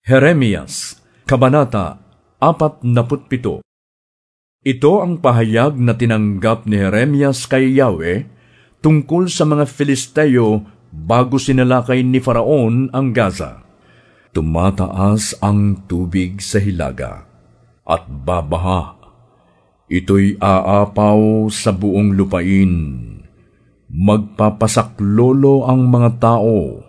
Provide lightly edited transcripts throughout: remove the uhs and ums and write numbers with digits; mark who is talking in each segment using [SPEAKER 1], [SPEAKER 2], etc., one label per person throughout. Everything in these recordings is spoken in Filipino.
[SPEAKER 1] Jeremias, Kabanata 47. Ito ang pahayag na tinanggap ni Jeremias kay Yahweh tungkol sa mga Filisteo bago sinalakay ni Faraon ang Gaza. Tumataas ang tubig sa hilaga at babaha. Ito'y aapaw sa buong lupain. Magpapasaklolo ang mga tao.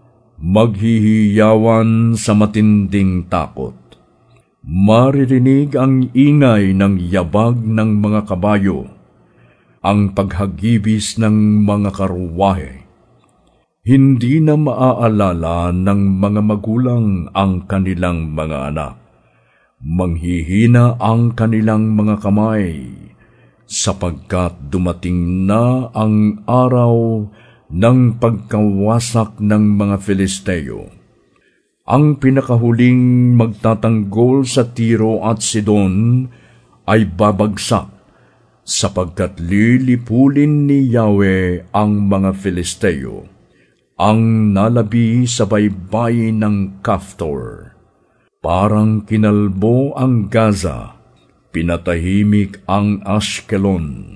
[SPEAKER 1] Maghihiyawan sa matinding takot. Maririnig ang ingay ng yabag ng mga kabayo, ang paghagibis ng mga karuwahe. Hindi na maaalala ng mga magulang ang kanilang mga anak. Manghihina ang kanilang mga kamay, sapagkat dumating na ang araw ng pagkawasak ng mga Filisteo. Ang pinakahuling magtatanggol sa Tiro at Sidon ay babagsak, sapagkat lilipulin ni Yahweh ang mga Filisteo, ang nalabi sa baybayin ng Kaftor. Parang kinalbo ang Gaza, pinatahimik ang Ashkelon.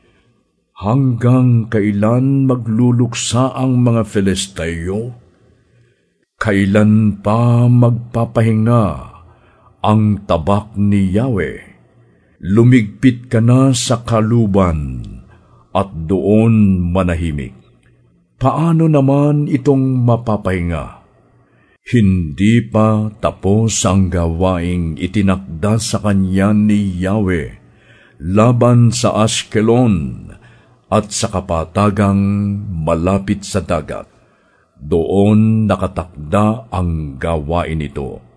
[SPEAKER 1] Hanggang kailan magluluksa ang mga Filisteo? Kailan pa magpapahinga ang tabak ni Yahweh? Lumigpit ka na sa kaluban at doon manahimik. Paano naman itong mapapahinga? Hindi pa tapos ang gawaing itinakda sa kanya ni Yahweh laban sa Ashkelon at sa kapatagang malapit sa dagat. Doon nakatakda ang gawain ito.